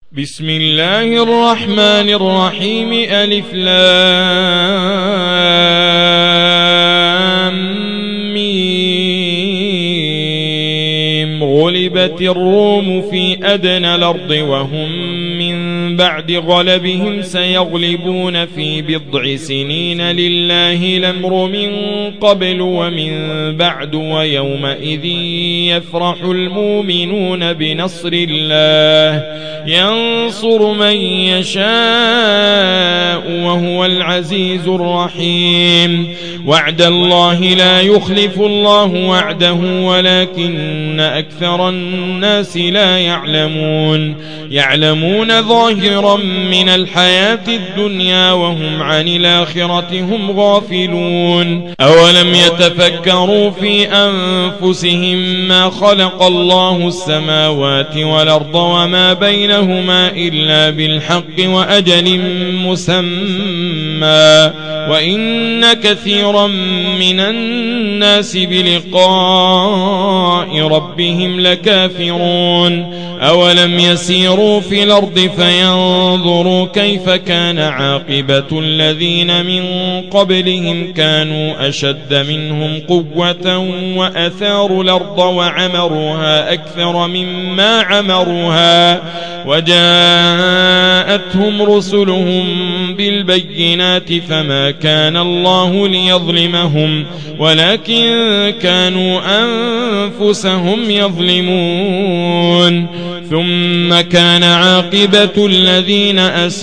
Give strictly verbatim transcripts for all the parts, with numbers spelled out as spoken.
بسم الله الرحمن الرحيم. ألف لام ميم. غلبت الروم في أدنى الأرض وهم من بعد غلبهم سيغلبون في بضع سنين لله الأمر من قبل ومن بعد ويومئذ يفرح المؤمنون بنصر الله ينصر من يشاء وهو العزيز الرحيم. وعد الله لا يخلف الله وعده ولكن أكثر الناس لا يعلمون. يعلمون ظاهرا من الحياة الدنيا وهم عن الآخرة هم غافلون. أولم يتفكروا في أنفسهم ما خلق الله السماوات والأرض وما بينهما إلا بالحق وأجل مسمى وإن كثيرا من الناس بلقاء ربهم لكافرون. أولم يسيروا في الأرض فينظروا كيف كان عاقبة الذين من قبلهم كانوا أشد منهم قوة وأثاروا الأرض وعمروها أكثر مما عمروها وجاءتهم رسلهم بالبينات فما كان الله ليظلمهم ولكن كانوا أنفسهم يظلمون. ثم كان عاقبة الذين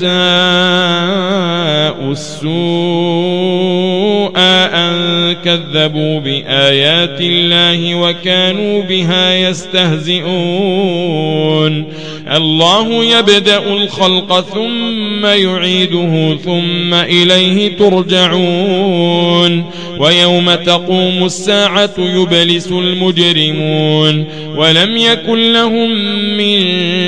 أساءوا السوء أن كذبوا بآيات الله وكانوا بها يستهزئون. الله يبدأ الخلق ثم يعيده ثم إليه ترجعون. ويوم تقوم الساعة يبلس المجرمون ولم يكن لهم من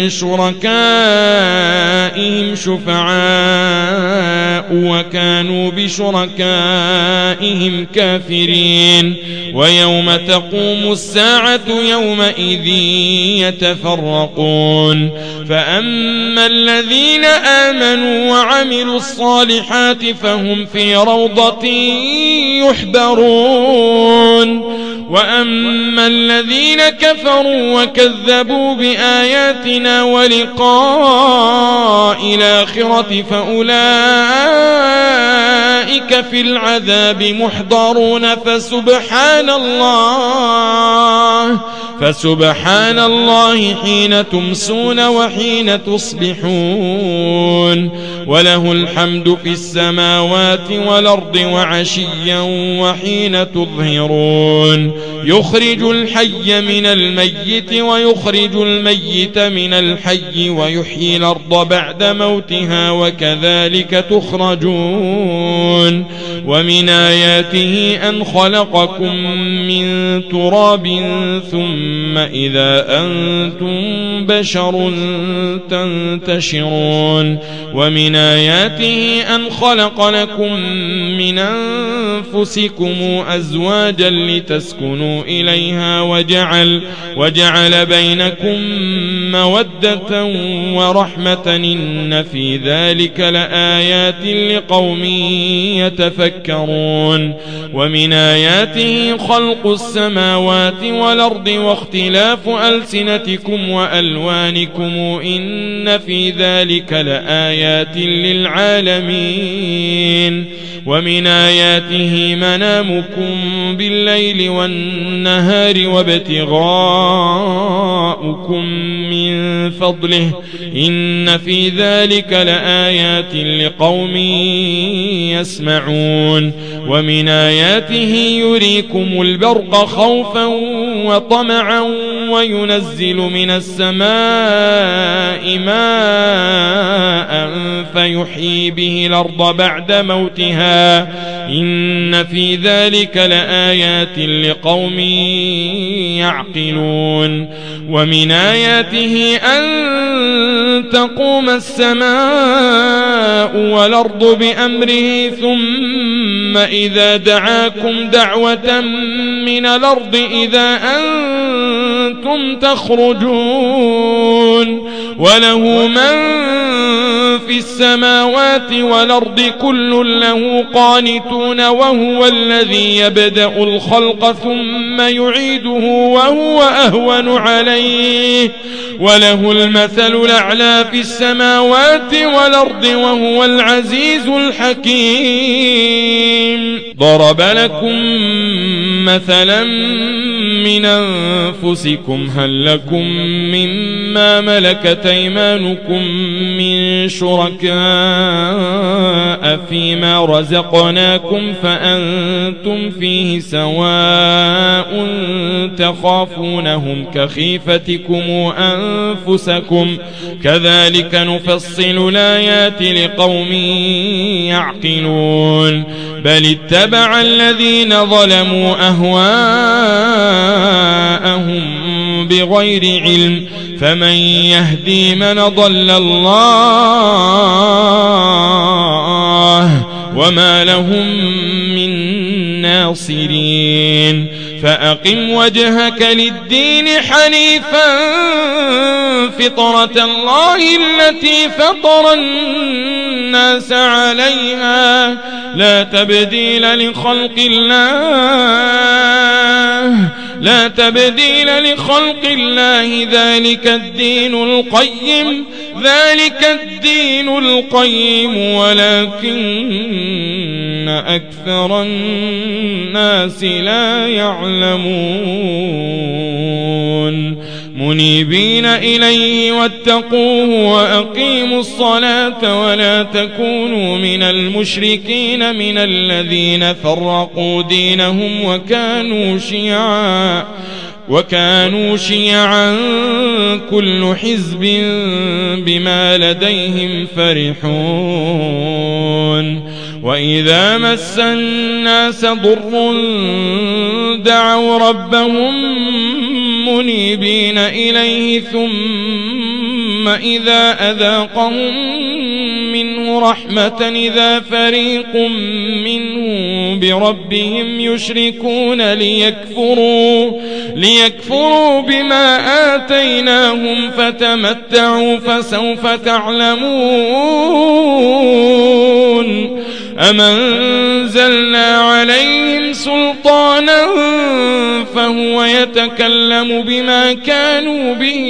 شركائهم شفعاء وكانوا بشركائهم كافرين. ويوم تقوم الساعة يومئذ يتفرقون. فأما الذين آمنوا وعملوا الصالحات فهم في روضة يحبرون. وأما الذين كفروا وكذبوا بآياتنا ولقاء الآخرة فأولئك في العذاب محضرون. فسبحان الله فسبحان الله حين تمسون وحين تصبحون. وله الحمد في السماوات والأرض وعشيا وحين تظهرون. يخرج الحي من الميت ويخرج الميت من الحي ويحيي الأرض بعد موتها وكذلك تخرجون. ومن آياته أن خلقكم من تراب ثم إذا أنتم بشر تنتشرون. ومن آياته أن خلق لكم من أنفسكم أزواجا لتسكنوا إليها وجعل, وجعل بينكم مودة ورحمة إن في ذلك لآيات لقوم يتفكرون. ومن آياته خلق السماوات والأرض واختلاف ألسنتكم وألوانكم إن في ذلك لآيات للعالمين. ومن آياته منامكم بالليل والنهار وابتغاؤكم من فضله إن في ذلك لآيات لقوم يسمعون. ومن آياته يريكم البرق خوفا وطمعا وينزل من السماء ماء فيحيي به الأرض بعد موتها إن في ذلك لآيات لقوم يعقلون ومن آياته أن تقوم السماء والأرض بأمره ثم إذا دعاكم دعوة من الأرض إذا أنتم تخرجون وله من في السماوات والأرض كل له قانتون وهو الذي يبدأ الخلق ثم يعيده وهو أهون عليه وله المثل الأعلى في السماوات والأرض وهو العزيز الحكيم ضرب لكم مثلا من أنفسكم هل لكم مما ملكت أيمانكم من شركاء فيما رزقناكم فأنتم فيه سواء تخافونهم كخيفتكم أنفسكم كذلك نفصل الآيات لقوم يعقلون بل اتبع الذين ظلموا أهواءهم بغير علم فمن يهدي من ضل الله وما لهم من ناصرين فأقم وجهك للدين حنيفا فطرة الله التي فطر الناس عليها لا تبديل لخلق الله لا تبديل لخلق الله ذلك الدين القيم ذلك الدين القيم ولكن أكثر الناس لا يعلمون منيبين إليه واتقوه وأقيموا الصلاة ولا تكونوا من المشركين من الذين فرقوا دينهم وكانوا شيعا وكانوا شيعا كل حزب بما لديهم فرحون وإذا مس الناس ضر دعوا ربهم منيبين إليه ثم إذا أذاقهم منه رحمة إذا فريق منهم بربهم يشركون ليكفروا ليكفروا بما آتيناهم فتمتعوا فسوف تعلمون أم أنزلنا عليهم سلطانا فهو يتكلم بما كانوا به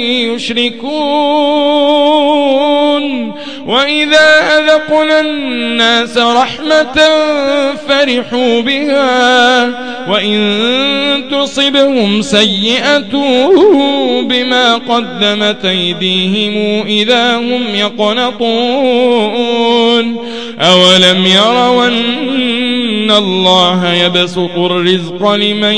يشركون وإذا أذقنا الناس رحمة فرحوا بها وإن تصبهم سيئة بما قدمت أيديهم إذا هم يقنطون أولم يروا أن الله يبسط الرزق لمن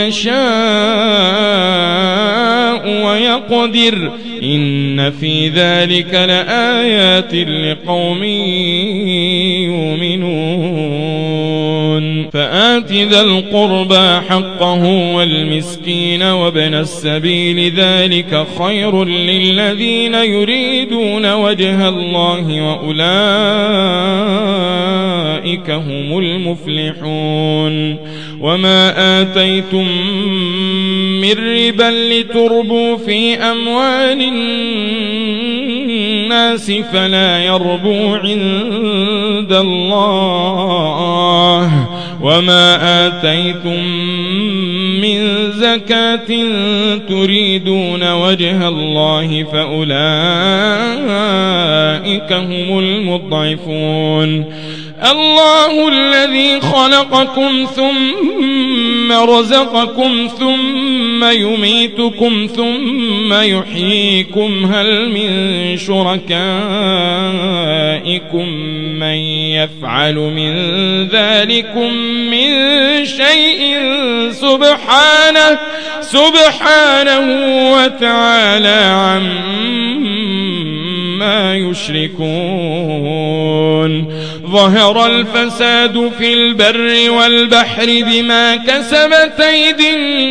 يشاء ويقدر إن في ذلك لآيات لقوم يؤمنون فآت ذا القربى حقه والمسكين وابن السبيل ذلك خير للذين يريدون وجه الله وأولئك هم المفلحون وما آتيتم من ربا لتربوا في أموال الناس فلا يربو عند الله وما آتيتم من زكاة تريدون وجه الله فأولئك هم المضعفون الله الذي خلقكم ثم رزقكم ثم يميتكم ثم يحييكم هل من شركائكم من يفعل من ذلكم من شيء سبحانه سبحانه وتعالى عما ما يشركون ظهر الفساد في البر والبحر بما كسبت أيدي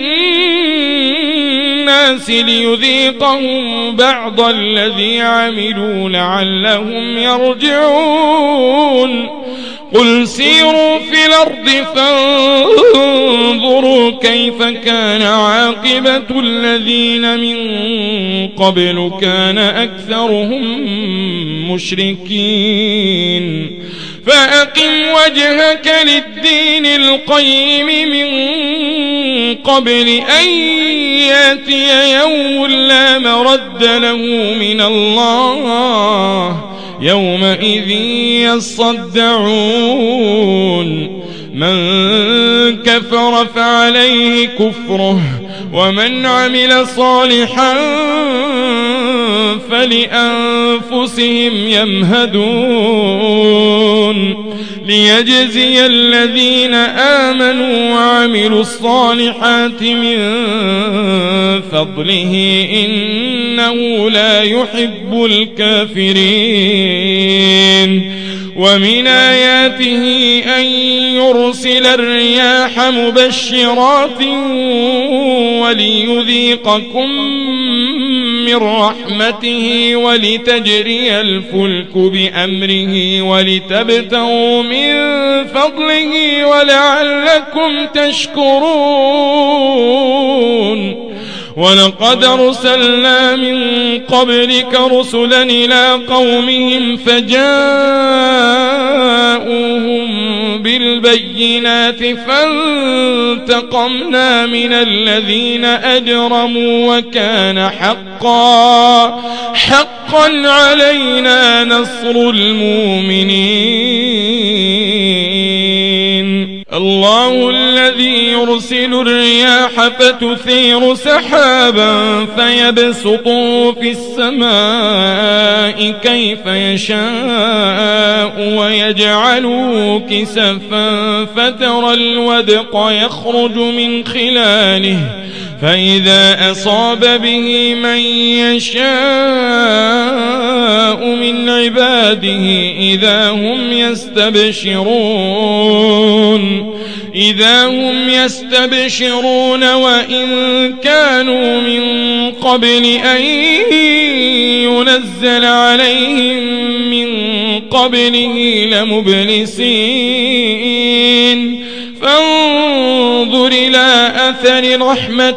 الناس ليذيقهم بعض الذي عملوا لعلهم يرجعون قل سيروا في الأرض فانظروا كيف كان عاقبة الذين من قبل كان أكثرهم مشركين فأقم وجهك للدين القيم من قبل أن يأتي يوم لا مرد له من الله يومئذ يصدعون من كفر فعليه كفره ومن عمل صالحا فلأنفسهم يمهدون ليجزي الذين آمنوا وعملوا الصالحات من فضله إنه لا يحب الكافرين ومن آياته أن يرسل الرياح مبشرات وليذيقكم من رحمته ولتجري الفلك بأمره ولتبتغوا من فضله ولعلكم تشكرون ولقد أرسلنا من قبلك رسلا إلى قومهم فجاءوهم بالبينات فانتقمنا من الذين أجرموا وكان حقا حقا علينا نصر المؤمنين الله الذي يرسل الرياح فتثير سحابا فيبسطه في السماء كيف يشاء ويجعله كسفا فترى الودق يخرج من خلاله فإذا أصاب به من يشاء من عباده إذا هم يستبشرون إذا هم يستبشرون وإن كانوا من قبل أن ينزل عليهم من قبله لمبلسين فانظر إلى أثر رحمة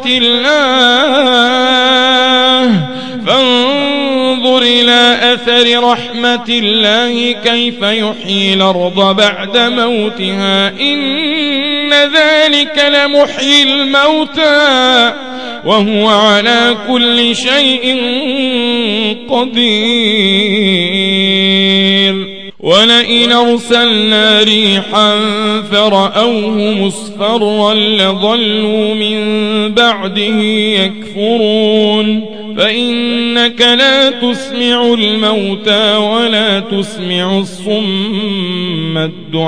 الله فانظر إلى أثر رحمة الله كيف يحيي الأرض بعد موتها إن ذلك لمحيي الموتى وهو على كل شيء قدير ولئن أرسلنا ريحا فرأوه مصفرا لظلوا من بعده يكفرون فإنك لا تسمع الموتى ولا تسمع الصم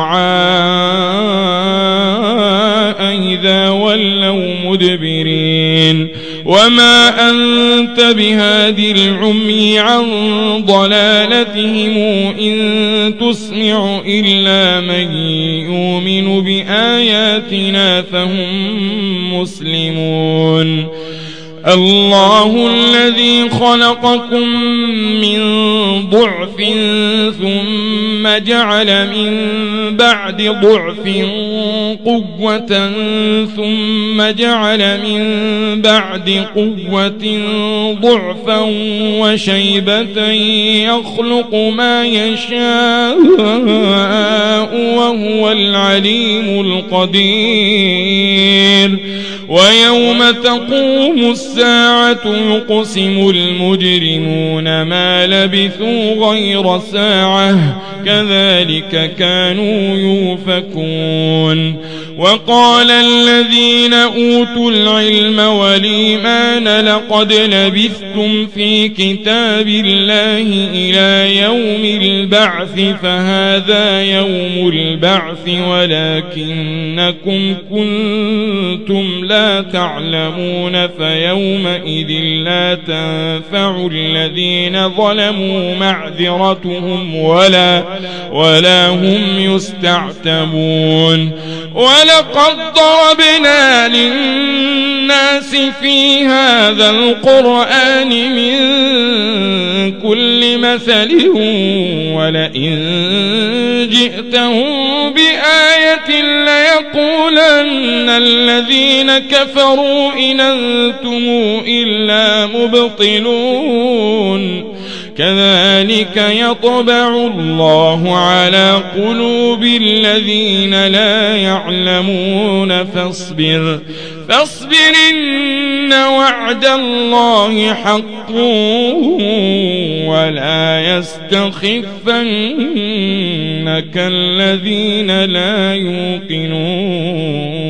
الدعاء إذا ولوا مدبرين وما أنت بهادي العمي عن ضلالتهم إن تسمع إلا من يؤمن بآياتنا فهم مسلمون الله الذي خلقكم من ضعف ثم جعل من بعد ضعف قوة ثم جعل من بعد قوة ضعفا وشيبة يخلق ما يشاء وهو العليم القدير ويوم تقوم الساعة يقسم المجرمون ما لبثوا غير ساعة كذلك كانوا يؤفكون وقال الذين أوتوا العلم والإيمان لقد لبثتم في كتاب الله إلى يوم البعث فهذا يوم البعث ولكنكم كنتم لا تعلمون فيومئذ لا تنفع الذين ظلموا معذرتهم ولا, ولا هم يستعتبون ولقد ضربنا للناس في هذا القرآن من كل مثل ولئن جئتهم بآية ليقولن الذين كفروا إن أنتم إلا مبطلون كذلك يطبع الله على قلوب الذين لا يعلمون فاصبر فاصبر إن وعد الله حق ولا يستخفنك الذين لا يوقنون.